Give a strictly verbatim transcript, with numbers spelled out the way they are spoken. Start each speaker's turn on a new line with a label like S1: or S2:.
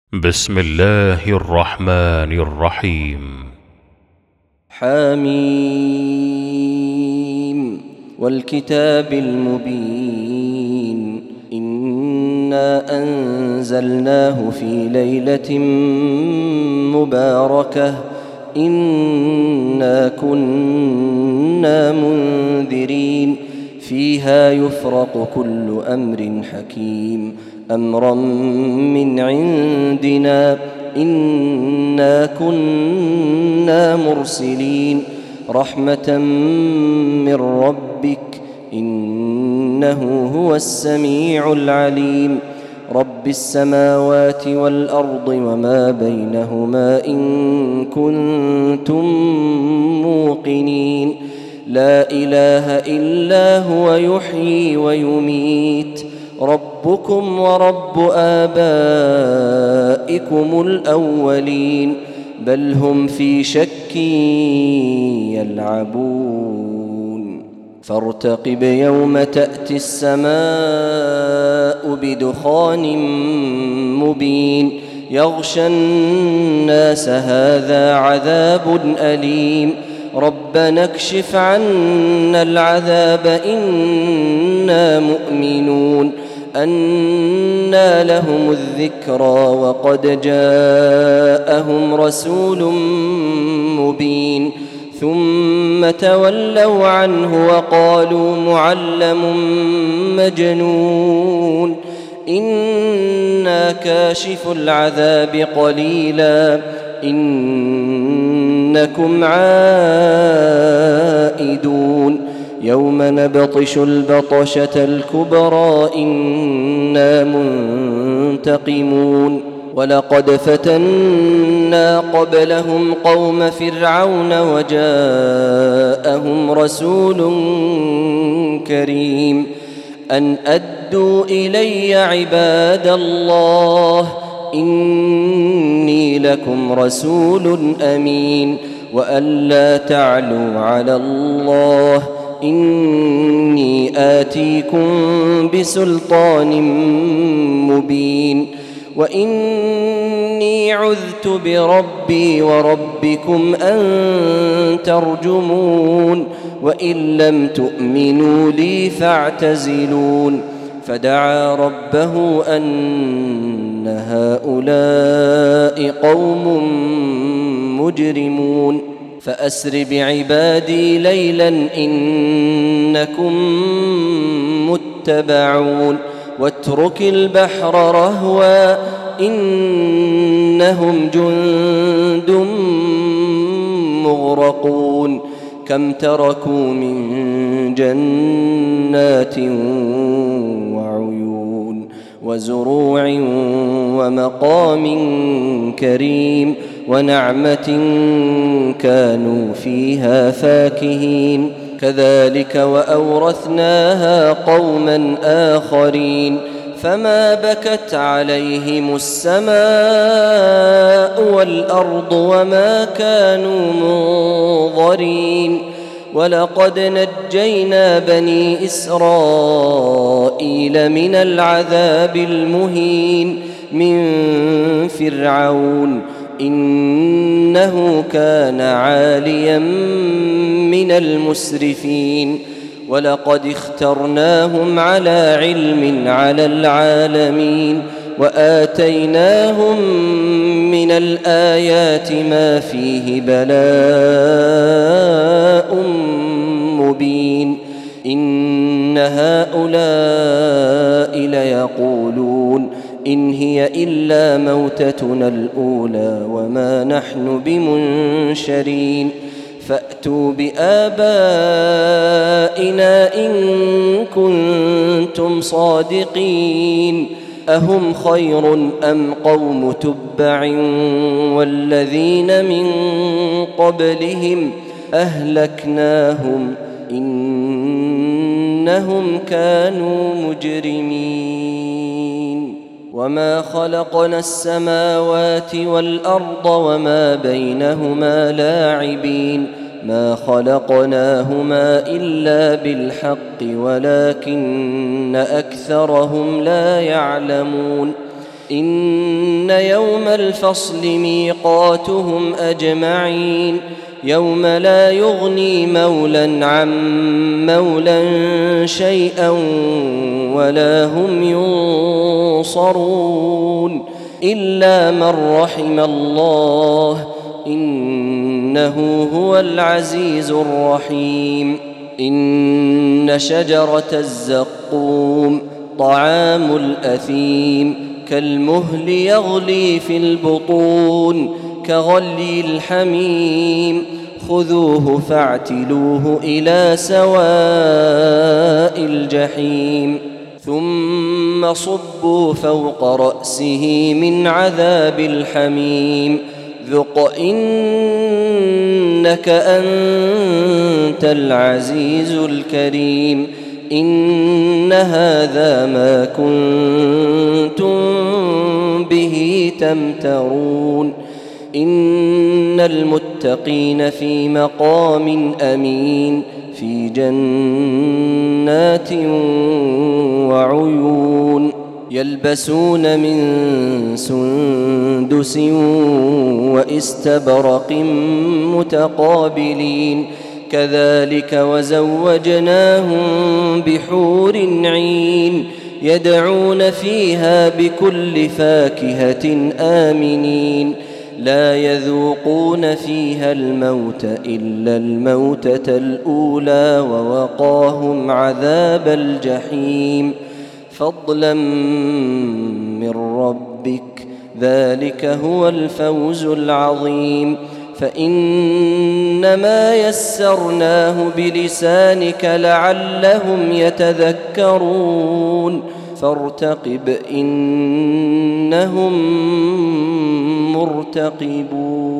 S1: بسم الله الرحمن الرحيم.
S2: حميم والكتاب المبين إنا أنزلناه في ليلة مباركة إنا كنا منذرين فيها يفرق كل أمر حكيم أمرا من عندنا إنا كنا مرسلين رحمة من ربك إنه هو السميع العليم رب السماوات والأرض وما بينهما إن كنتم موقنين لا إله إلا هو يحيي ويميت ربكم ورب آبائكم الأولين بل هم في شك يلعبون فارتقب يوم تأتي السماء بدخان مبين يغشى الناس هذا عذاب أليم ربنا اكشف عنا العذاب إنا مؤمنون أنى لهم الذكرى وقد جاءهم رسول مبين ثم تولوا عنه وقالوا معلم مجنون إنا كاشف العذاب قليلا إنكم عائدون يوم نبطش البطشة الكبرى إنا منتقمون ولقد فتنا قبلهم قوم فرعون وجاءهم رسول كريم أن أدوا إلي عباد الله إني لكم رسول أمين وأن لا تعلوا على الله إني آتيكم بسلطان مبين وإني عذت بربي وربكم أن ترجمون وإن لم تؤمنوا لي فاعتزلون فدعا ربه أن هؤلاء قوم مجرمون فأسر بعبادي ليلا إنكم متبعون واترك البحر رهوا إنهم جند مغرقون كم تركوا من جنات وعيون وزروع ومقام كريم ونعمة كانوا فيها فاكهين كذلك وأورثناها قوما آخرين فما بكت عليهم السماء والأرض وما كانوا منظرين ولقد نجينا بني إسرائيل من العذاب المهين من فرعون إنه كان عاليا من المسرفين ولقد اخترناهم على علم على العالمين وآتيناهم من الآيات ما فيه بلاء مبين إن هؤلاء ليقولون إن هي إلا موتتنا الأولى وما نحن بمنشرين فأتوا بآبائنا إن كنتم صادقين أهم خير أم قوم تبع والذين من قبلهم أهلكناهم إنهم كانوا مجرمين وما خلقنا السماوات والأرض وما بينهما لاعبين ما خلقناهما إلا بالحق ولكن أكثرهم لا يعلمون إن يوم الفصل ميقاتهم أجمعين يوم لا يغني مولى عن مولى شيئا ولا هم ينصرون إلا من رحم الله إنه هو العزيز الرحيم. إن شجرة الزقوم طعام الأثيم كالمهل يغلي في البطون كغلي الحميم خذوه فاعتلوه إلى سواء الجحيم ثم صبوا فوق رأسه من عذاب الحميم ذق إنك أنت العزيز الكريم. إن هذا ما كنتم به تمترون. إن المتقين في مقام أمين في جنات وعيون يلبسون من سندس واستبرق متقابلين كذلك وزوجناهم بحور عين يدعون فيها بكل فاكهة آمنين لا يذوقون فيها الموت إلا الموتة الأولى ووقاهم عذاب الجحيم فضلا من ربك ذلك هو الفوز العظيم. فإنما يسرناه بلسانك لعلهم يتذكرون فارتقب إنهم مرتقبون.